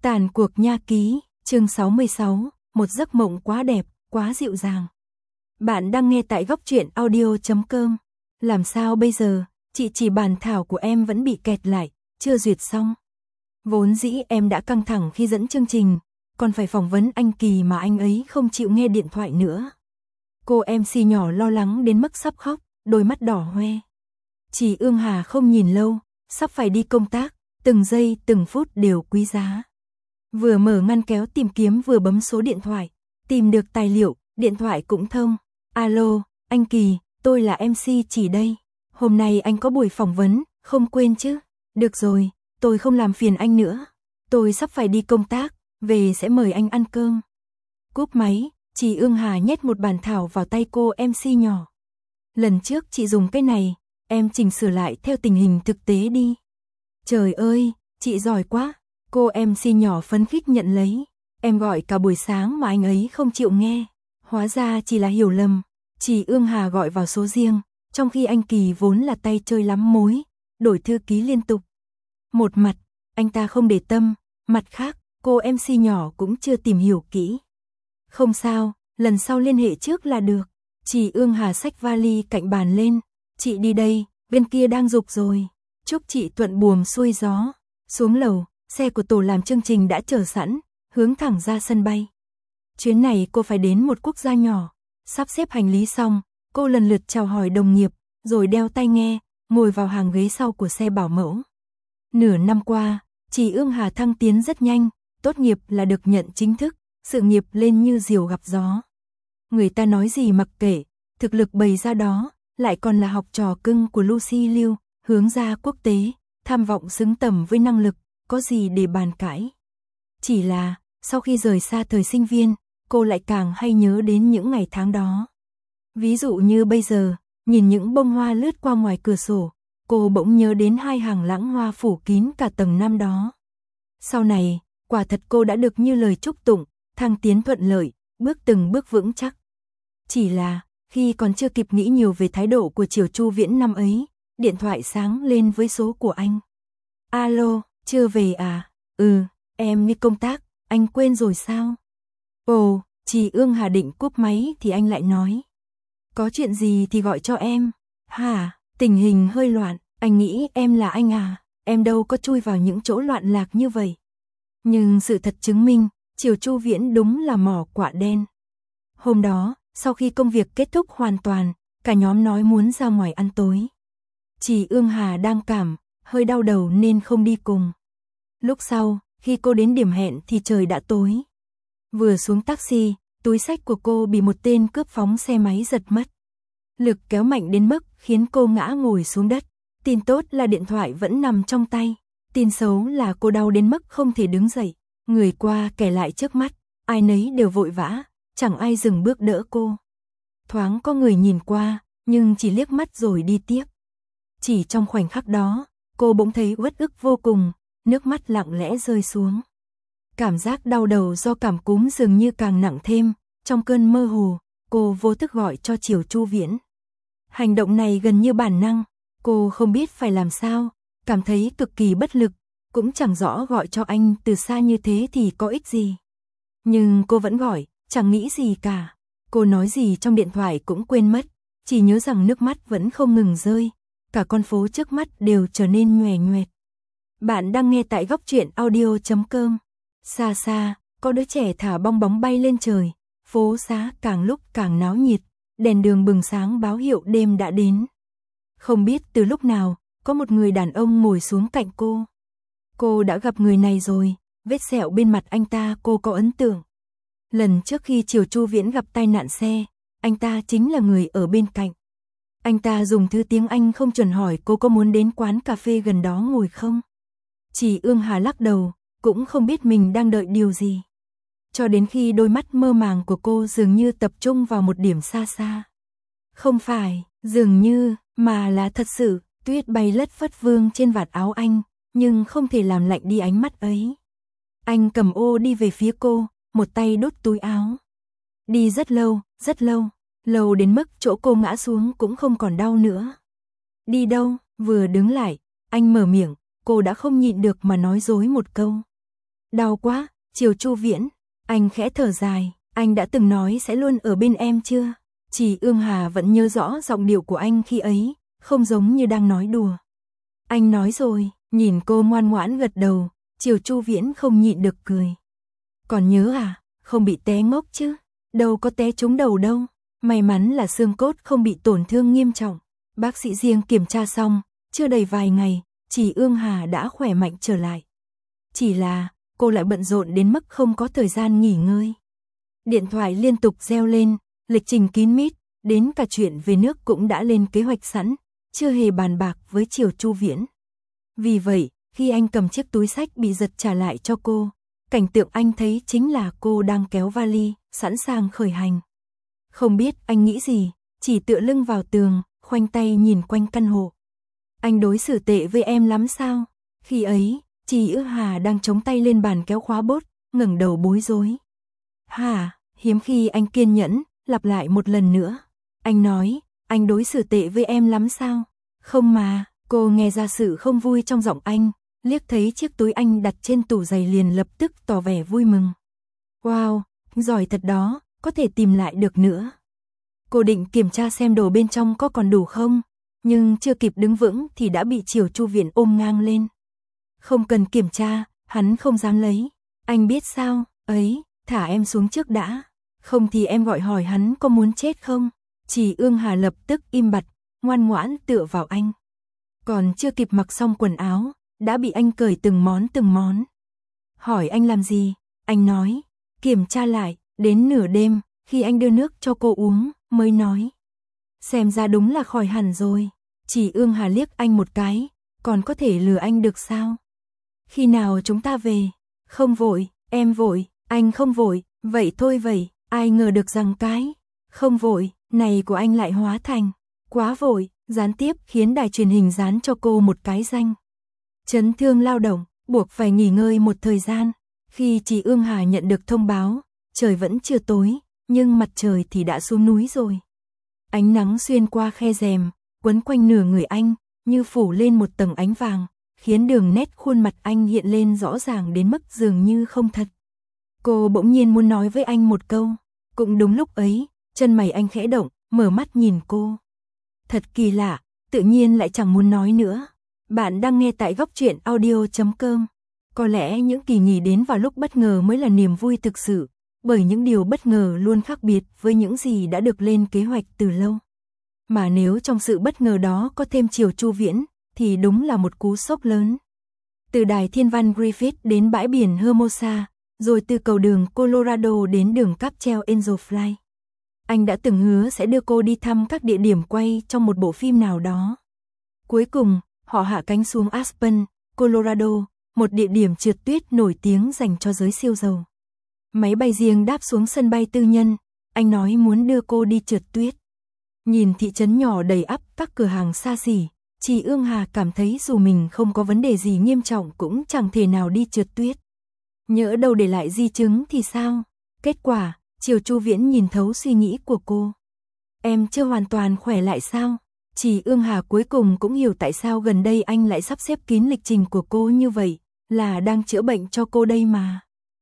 Tàn cuộc nha ký, chương 66, một giấc mộng quá đẹp, quá dịu dàng. Bạn đang nghe tại góc truyện audio.com. Làm sao bây giờ, chị chỉ bản thảo của em vẫn bị kẹt lại, chưa duyệt xong. Vốn dĩ em đã căng thẳng khi dẫn chương trình, còn phải phỏng vấn anh Kỳ mà anh ấy không chịu nghe điện thoại nữa. Cô MC nhỏ lo lắng đến mức sắp khóc, đôi mắt đỏ hoe. Chị Ương Hà không nhìn lâu, sắp phải đi công tác, từng giây từng phút đều quý giá. Vừa mở ngăn kéo tìm kiếm vừa bấm số điện thoại, tìm được tài liệu, điện thoại cũng thông. Alo, anh Kỳ, tôi là MC Chỉ đây. Hôm nay anh có buổi phỏng vấn, không quên chứ? Được rồi, tôi không làm phiền anh nữa. Tôi sắp phải đi công tác, về sẽ mời anh ăn cơm. Cúp máy, chị Ương Hà nhét một bản thảo vào tay cô MC nhỏ. Lần trước chị dùng cái này, em chỉnh sửa lại theo tình hình thực tế đi. Trời ơi, chị giỏi quá. Cô MC nhỏ phấn khích nhận lấy. Em gọi cả buổi sáng mà anh ấy không chịu nghe. Hóa ra chỉ là hiểu lầm. Chị Ương Hà gọi vào số riêng, trong khi anh Kỳ vốn là tay chơi lắm mối, đổi thư ký liên tục. Một mặt, anh ta không để tâm, mặt khác, cô MC nhỏ cũng chưa tìm hiểu kỹ. Không sao, lần sau liên hệ trước là được. Chị Ương Hà xách vali cạnh bàn lên. Chị đi đây, bên kia đang giục rồi. Chúc chị thuận buồm xuôi gió. Xuống lầu, xe của tổ làm chương trình đã chờ sẵn, hướng thẳng ra sân bay. Chuyến này cô phải đến một quốc gia nhỏ. Sắp xếp hành lý xong, cô lần lượt chào hỏi đồng nghiệp, rồi đeo tai nghe, ngồi vào hàng ghế sau của xe bảo mẫu. Nửa năm qua, chị Ương Hà thăng tiến rất nhanh, tốt nghiệp là được nhận chính thức, sự nghiệp lên như diều gặp gió. Người ta nói gì mặc kệ, thực lực bày ra đó, lại còn là học trò cưng của Lucy Liu, hướng ra quốc tế, tham vọng xứng tầm với năng lực, có gì để bàn cãi. Chỉ là, sau khi rời xa thời sinh viên, cô lại càng hay nhớ đến những ngày tháng đó. Ví dụ như bây giờ, nhìn những bông hoa lướt qua ngoài cửa sổ, cô bỗng nhớ đến hai hàng lãng hoa phủ kín cả tầng năm đó. Sau này, quả thật cô đã được như lời chúc tụng, thăng tiến thuận lợi, bước từng bước vững chắc. Chỉ là, khi còn chưa kịp nghĩ nhiều về thái độ của Triều Chu Viễn năm ấy, điện thoại sáng lên với số của anh. Alo, chưa về à? Ừ, em đi công tác, anh quên rồi sao? Ồ, chị Ương Hà định cúp máy thì anh lại nói. Có chuyện gì thì gọi cho em. Hả, tình hình hơi loạn, anh nghĩ em là anh à? Em đâu có chui vào những chỗ loạn lạc như vậy. Nhưng sự thật chứng minh, Triều Chu Viễn đúng là mỏ quạ đen. Hôm đó, sau khi công việc kết thúc hoàn toàn, cả nhóm nói muốn ra ngoài ăn tối. Chị Ương Hà đang cảm, hơi đau đầu nên không đi cùng. Lúc sau, khi cô đến điểm hẹn thì trời đã tối. Vừa xuống taxi, túi xách của cô bị một tên cướp phóng xe máy giật mất. Lực kéo mạnh đến mức khiến cô ngã ngồi xuống đất. Tin tốt là điện thoại vẫn nằm trong tay. Tin xấu là cô đau đến mức không thể đứng dậy. Người qua kẻ lại trước mắt, ai nấy đều vội vã, chẳng ai dừng bước đỡ cô. Thoáng có người nhìn qua, nhưng chỉ liếc mắt rồi đi tiếp. Chỉ trong khoảnh khắc đó, cô bỗng thấy uất ức vô cùng, nước mắt lặng lẽ rơi xuống. Cảm giác đau đầu do cảm cúm dường như càng nặng thêm, trong cơn mơ hồ, cô vô thức gọi cho Triều Chu Viễn. Hành động này gần như bản năng, cô không biết phải làm sao, cảm thấy cực kỳ bất lực, cũng chẳng rõ gọi cho anh từ xa như thế thì có ích gì. Nhưng cô vẫn gọi, chẳng nghĩ gì cả. Cô nói gì trong điện thoại cũng quên mất, chỉ nhớ rằng nước mắt vẫn không ngừng rơi, cả con phố trước mắt đều trở nên nhòe nhoẹt. Bạn đang nghe tại góc truyện audio.com. Xa xa, có đứa trẻ thả bong bóng bay lên trời, phố xá càng lúc càng náo nhiệt, đèn đường bừng sáng báo hiệu đêm đã đến. Không biết từ lúc nào, có một người đàn ông ngồi xuống cạnh cô. Cô đã gặp người này rồi, vết sẹo bên mặt anh ta cô có ấn tượng. Lần trước khi Triều Chu Viễn gặp tai nạn xe, anh ta chính là người ở bên cạnh. Anh ta dùng thứ tiếng Anh không chuẩn hỏi cô có muốn đến quán cà phê gần đó ngồi không. Chị Ương Hà lắc đầu, cũng không biết mình đang đợi điều gì. Cho đến khi đôi mắt mơ màng của cô dường như tập trung vào một điểm xa xa. Không phải, dường như, mà là thật sự, tuyết bay lất phất vương trên vạt áo anh, nhưng không thể làm lạnh đi ánh mắt ấy. Anh cầm ô đi về phía cô, một tay đút túi áo. Đi rất lâu, lâu đến mức chỗ cô ngã xuống cũng không còn đau nữa. Đi đâu, vừa đứng lại, anh mở miệng, cô đã không nhịn được mà nói dối một câu. Đau quá, Triều Chu Viễn. Anh khẽ thở dài, anh đã từng nói sẽ luôn ở bên em chưa? Chỉ Ương Hà vẫn nhớ rõ giọng điệu của anh khi ấy, không giống như đang nói đùa. Anh nói rồi, nhìn cô ngoan ngoãn gật đầu, Triều Chu Viễn không nhịn được cười. Còn nhớ à, không bị té ngốc chứ? Đâu có té trúng đầu đâu. May mắn là xương cốt không bị tổn thương nghiêm trọng. Bác sĩ riêng kiểm tra xong, chưa đầy vài ngày, Chỉ Ương Hà đã khỏe mạnh trở lại. Chỉ là, cô lại bận rộn đến mức không có thời gian nghỉ ngơi. Điện thoại liên tục reo lên, lịch trình kín mít, đến cả chuyện về nước cũng đã lên kế hoạch sẵn, chưa hề bàn bạc với Triều Chu Viễn. Vì vậy, khi anh cầm chiếc túi xách bị giật trả lại cho cô, cảnh tượng anh thấy chính là cô đang kéo vali, sẵn sàng khởi hành. Không biết anh nghĩ gì, chỉ tựa lưng vào tường, khoanh tay nhìn quanh căn hộ. Anh đối xử tệ với em lắm sao? Khi ấy, Chỉ Ước Hà đang chống tay lên bàn kéo khóa bốt, ngẩng đầu bối rối. Hả, hiếm khi anh kiên nhẫn, lặp lại một lần nữa. Anh nói, anh đối xử tệ với em lắm sao? Không mà, cô nghe ra sự không vui trong giọng anh, liếc thấy chiếc túi anh đặt trên tủ giày liền lập tức tỏ vẻ vui mừng. Wow, giỏi thật đó, có thể tìm lại được nữa. Cô định kiểm tra xem đồ bên trong có còn đủ không, nhưng chưa kịp đứng vững thì đã bị Triều Chu Viễn ôm ngang lên. Không cần kiểm tra, hắn không dám lấy. Anh biết sao, ấy, thả em xuống trước đã. Không thì em gọi hỏi hắn có muốn chết không. Chỉ Ương Hà lập tức im bặt, ngoan ngoãn tựa vào anh. Còn chưa kịp mặc xong quần áo, đã bị anh cởi từng món. Hỏi anh làm gì? Anh nói, kiểm tra lại, đến nửa đêm, khi anh đưa nước cho cô uống, mới nói. Xem ra đúng là khỏi hẳn rồi. Chỉ Ương Hà liếc anh một cái, còn có thể lừa anh được sao? Khi nào chúng ta về? Không vội, em vội, anh không vội, vậy thôi vậy, ai ngờ được rằng cái không vội này của anh lại hóa thành quá vội, gián tiếp khiến đài truyền hình dán cho cô một cái danh. Chấn thương lao động, buộc phải nghỉ ngơi một thời gian. Khi Chỉ Ương Hà nhận được thông báo, trời vẫn chưa tối, nhưng mặt trời thì đã xuống núi rồi. Ánh nắng xuyên qua khe rèm, quấn quanh nửa người anh, như phủ lên một tầng ánh vàng, khiến đường nét khuôn mặt anh hiện lên rõ ràng đến mức dường như không thật. Cô bỗng nhiên muốn nói với anh một câu. Cũng đúng lúc ấy, chân mày anh khẽ động, mở mắt nhìn cô. Thật kỳ lạ, tự nhiên lại chẳng muốn nói nữa. Bạn đang nghe tại goctruyện.audio.com. Có lẽ những kỳ nghỉ đến vào lúc bất ngờ mới là niềm vui thực sự, bởi những điều bất ngờ luôn khác biệt với những gì đã được lên kế hoạch từ lâu. Mà nếu trong sự bất ngờ đó có thêm Triều Chu Viễn, thì đúng là một cú sốc lớn. Từ đài thiên văn Griffith đến bãi biển Hermosa, rồi từ cầu đường Colorado đến đường cáp treo Angel Fly. Anh đã từng hứa sẽ đưa cô đi thăm các địa điểm quay trong một bộ phim nào đó. Cuối cùng, họ hạ cánh xuống Aspen, Colorado, một địa điểm trượt tuyết nổi tiếng dành cho giới siêu giàu. Máy bay riêng đáp xuống sân bay tư nhân, anh nói muốn đưa cô đi trượt tuyết. Nhìn thị trấn nhỏ đầy ắp các cửa hàng xa xỉ, Chỉ Ương Hà cảm thấy dù mình không có vấn đề gì nghiêm trọng cũng chẳng thể nào đi trượt tuyết. Nhỡ đâu để lại di chứng thì sao? Kết quả, Triều Chu Viễn nhìn thấu suy nghĩ của cô. Em chưa hoàn toàn khỏe lại sao? Chỉ Ương Hà cuối cùng cũng hiểu tại sao gần đây anh lại sắp xếp kín lịch trình của cô như vậy, là đang chữa bệnh cho cô đây mà.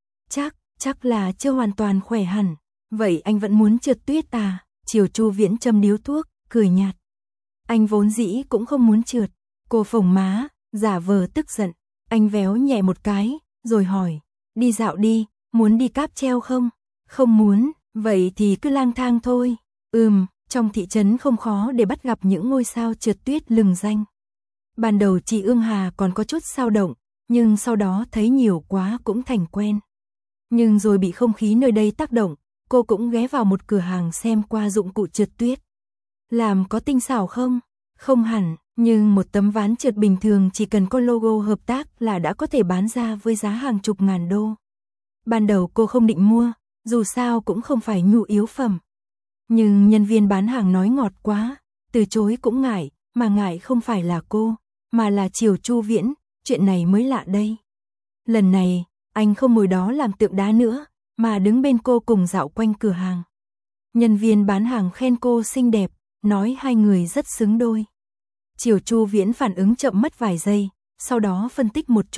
Chắc là chưa hoàn toàn khỏe hẳn. Vậy anh vẫn muốn trượt tuyết à? Triều Chu Viễn châm điếu thuốc, cười nhạt. Anh vốn dĩ cũng không muốn trượt. Cô phồng má, giả vờ tức giận. Anh véo nhẹ một cái, rồi hỏi. Đi dạo đi, muốn đi cáp treo không? Không muốn, vậy thì cứ lang thang thôi. Trong thị trấn không khó để bắt gặp những ngôi sao trượt tuyết lừng danh. Ban đầu chị Ương Hà còn có chút dao động, nhưng sau đó thấy nhiều quá cũng thành quen. Nhưng rồi bị không khí nơi đây tác động, cô cũng ghé vào một cửa hàng xem qua dụng cụ trượt tuyết. Làm có tinh xảo không? Không hẳn, nhưng một tấm ván trượt bình thường chỉ cần có logo hợp tác là đã có thể bán ra với giá hàng chục ngàn đô. Ban đầu cô không định mua, dù sao cũng không phải nhu yếu phẩm. Nhưng nhân viên bán hàng nói ngọt quá, từ chối cũng ngại, mà ngại không phải là cô, mà là Triều Chu Viễn, chuyện này mới lạ đây. Lần này, anh không ngồi đó làm tượng đá nữa, mà đứng bên cô cùng dạo quanh cửa hàng. Nhân viên bán hàng khen cô xinh đẹp, nói hai người rất xứng đôi. Triều Chu Viễn phản ứng chậm mất vài giây, sau đó phân tích một chút,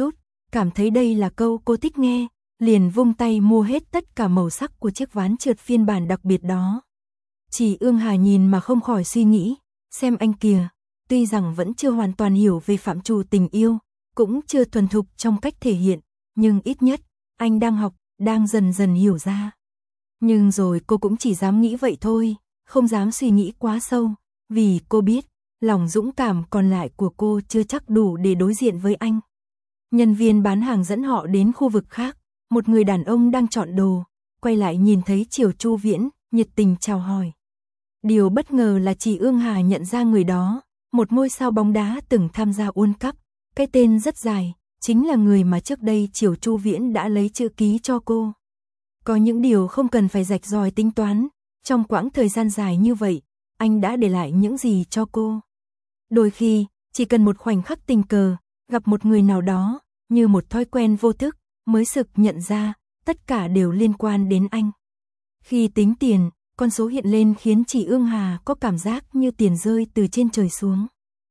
cảm thấy đây là câu cô thích nghe, liền vung tay mua hết tất cả màu sắc của chiếc ván trượt phiên bản đặc biệt đó. Chỉ Ương Hà nhìn mà không khỏi suy nghĩ, xem anh kìa, tuy rằng vẫn chưa hoàn toàn hiểu về phạm trù tình yêu, cũng chưa thuần thục trong cách thể hiện, nhưng ít nhất, anh đang học, đang dần dần hiểu ra. Nhưng rồi cô cũng chỉ dám nghĩ vậy thôi, không dám suy nghĩ quá sâu, vì cô biết, lòng dũng cảm còn lại của cô chưa chắc đủ để đối diện với anh. Nhân viên bán hàng dẫn họ đến khu vực khác, một người đàn ông đang chọn đồ, quay lại nhìn thấy Triều Chu Viễn, nhiệt tình chào hỏi. Điều bất ngờ là chị Ương Hà nhận ra người đó, một ngôi sao bóng đá từng tham gia World Cup, cái tên rất dài, chính là người mà trước đây Triều Chu Viễn đã lấy chữ ký cho cô. Có những điều không cần phải rạch ròi tính toán, trong quãng thời gian dài như vậy, anh đã để lại những gì cho cô. Đôi khi, chỉ cần một khoảnh khắc tình cờ, gặp một người nào đó, như một thói quen vô thức, mới sực nhận ra, tất cả đều liên quan đến anh. Khi tính tiền, con số hiện lên khiến chị Ương Hà có cảm giác như tiền rơi từ trên trời xuống.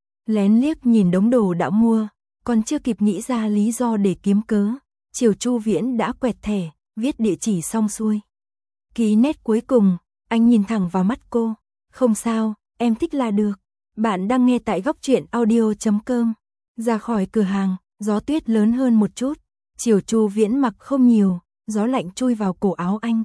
Lén liếc nhìn đống đồ đã mua, còn chưa kịp nghĩ ra lý do để kiếm cớ, Triều Chu Viễn đã quẹt thẻ, viết địa chỉ xong xuôi. Ký nét cuối cùng, anh nhìn thẳng vào mắt cô. Không sao, em thích là được. Bạn đang nghe tại Góc Truyện Audio.com. Ra khỏi cửa hàng, gió tuyết lớn hơn một chút. Triều Chu Viễn mặc không nhiều, gió lạnh chui vào cổ áo anh.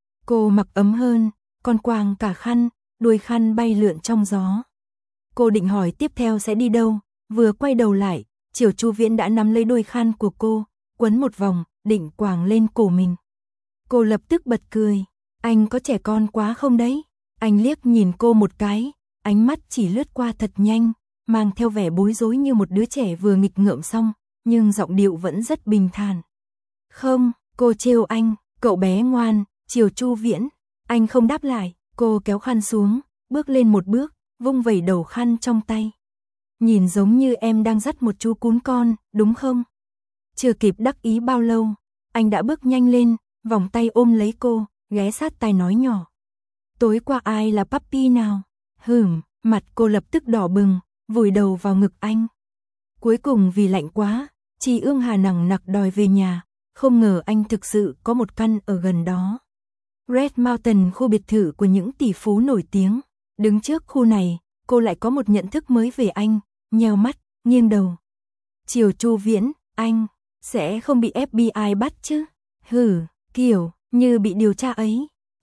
Cô mặc ấm hơn, còn quàng cả khăn, đuôi khăn bay lượn trong gió. Cô định hỏi tiếp theo sẽ đi đâu, vừa quay đầu lại, Triều Chu Viễn đã nắm lấy đuôi khăn của cô, quấn một vòng, định quàng lên cổ mình. Cô lập tức bật cười, anh có trẻ con quá không đấy? Anh liếc nhìn cô một cái, ánh mắt chỉ lướt qua thật nhanh, mang theo vẻ bối rối như một đứa trẻ vừa nghịch ngợm xong, nhưng giọng điệu vẫn rất bình thản. Không, cô trêu anh, cậu bé ngoan, Triều Chu Viễn. Anh không đáp lại, cô kéo khăn xuống, bước lên một bước, vung vẩy đầu khăn trong tay. Nhìn giống như em đang dắt một chú cún con, đúng không? Chưa kịp đắc ý bao lâu, anh đã bước nhanh lên, vòng tay ôm lấy cô, ghé sát tai nói nhỏ. Tối qua ai là puppy nào? Mặt cô lập tức đỏ bừng, vùi đầu vào ngực anh. Cuối cùng vì lạnh quá, chị Ương Hà nằng nặc đòi về nhà, không ngờ anh thực sự có một căn ở gần đó. Red Mountain, khu biệt thự của những tỷ phú nổi tiếng. Đứng trước khu này, cô lại có một nhận thức mới về anh, nheo mắt, nghiêng đầu. Triều Chu Viễn, anh sẽ không bị FBI bắt chứ? Kiểu như bị điều tra ấy.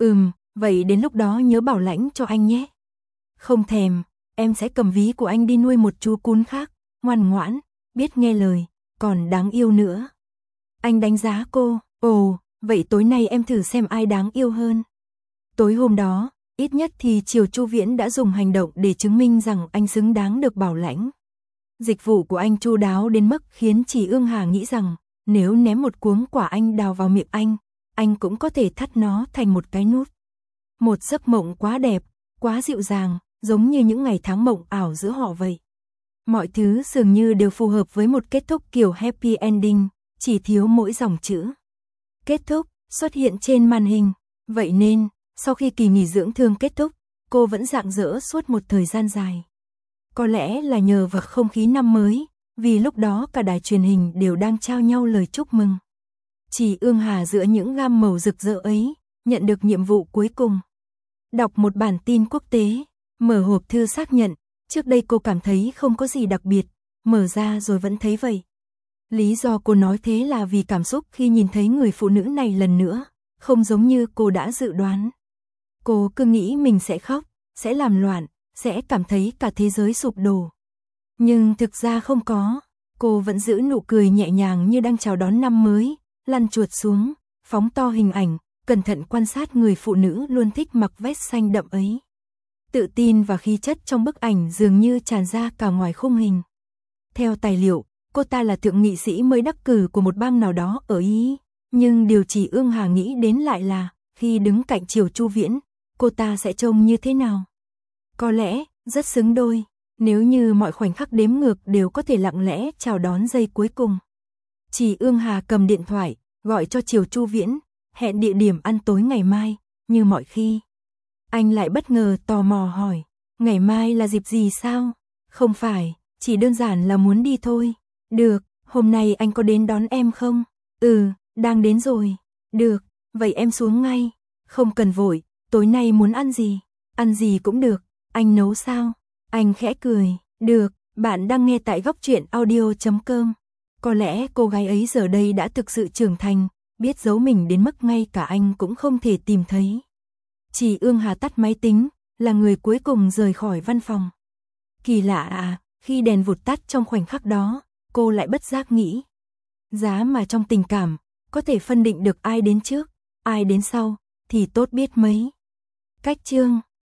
Vậy đến lúc đó nhớ bảo lãnh cho anh nhé. Không thèm, em sẽ cầm ví của anh đi nuôi một chú cún khác, ngoan ngoãn, biết nghe lời, còn đáng yêu nữa. Anh đánh giá cô, vậy tối nay em thử xem ai đáng yêu hơn. Tối hôm đó, ít nhất thì Triều Chu Viễn đã dùng hành động để chứng minh rằng anh xứng đáng được bảo lãnh. Dịch vụ của anh chu đáo đến mức khiến chị Ương Hà nghĩ rằng, nếu ném một cuống quả anh đào vào miệng anh cũng có thể thắt nó thành một cái nút. Một giấc mộng quá đẹp, quá dịu dàng, giống như những ngày tháng mộng ảo giữa họ vậy. Mọi thứ dường như đều phù hợp với một kết thúc kiểu happy ending, chỉ thiếu mỗi dòng chữ. Kết thúc, xuất hiện trên màn hình. Vậy nên, sau khi kỳ nghỉ dưỡng thương kết thúc, cô vẫn rạng rỡ suốt một thời gian dài. Có lẽ là nhờ vào không khí năm mới, vì lúc đó cả đài truyền hình đều đang trao nhau lời chúc mừng. Chị Ương Hà giữa những gam màu rực rỡ ấy, nhận được nhiệm vụ cuối cùng. Đọc một bản tin quốc tế, mở hộp thư xác nhận, trước đây cô cảm thấy không có gì đặc biệt, mở ra rồi vẫn thấy vậy. Lý do cô nói thế là vì cảm xúc khi nhìn thấy người phụ nữ này lần nữa, không giống như cô đã dự đoán. Cô cứ nghĩ mình sẽ khóc, sẽ làm loạn, sẽ cảm thấy cả thế giới sụp đổ. Nhưng thực ra không có, cô vẫn giữ nụ cười nhẹ nhàng như đang chào đón năm mới, lăn chuột xuống, phóng to hình ảnh, cẩn thận quan sát người phụ nữ luôn thích mặc vest xanh đậm ấy. Tự tin và khí chất trong bức ảnh dường như tràn ra cả ngoài khung hình. Theo tài liệu, cô ta là thượng nghị sĩ mới đắc cử của một bang nào đó ở Ý, nhưng điều chị Ương Hà nghĩ đến lại là, khi đứng cạnh Triều Chu Viễn, cô ta sẽ trông như thế nào? Có lẽ, rất xứng đôi, nếu như mọi khoảnh khắc đếm ngược đều có thể lặng lẽ chào đón giây cuối cùng. Chị Ương Hà cầm điện thoại, gọi cho Triều Chu Viễn, hẹn địa điểm ăn tối ngày mai, như mọi khi. Anh lại bất ngờ tò mò hỏi, ngày mai là dịp gì sao? Không phải, chỉ đơn giản là muốn đi thôi. Được, Hôm nay anh có đến đón em không? Ừ, đang đến rồi. Được, vậy em xuống ngay. Không cần vội, tối nay muốn ăn gì? Ăn gì cũng được, anh nấu sao? Anh khẽ cười, được, bạn đang nghe tại góc truyện audio.com. Có lẽ cô gái ấy giờ đây đã thực sự trưởng thành, biết giấu mình đến mức ngay cả anh cũng không thể tìm thấy. Chỉ Ương Hà tắt máy tính, là người cuối cùng rời khỏi văn phòng. Kỳ lạ à, khi đèn vụt tắt trong khoảnh khắc đó, cô lại bất giác nghĩ. Giá mà trong tình cảm, có thể phân định được ai đến trước, ai đến sau, thì tốt biết mấy. Cách chương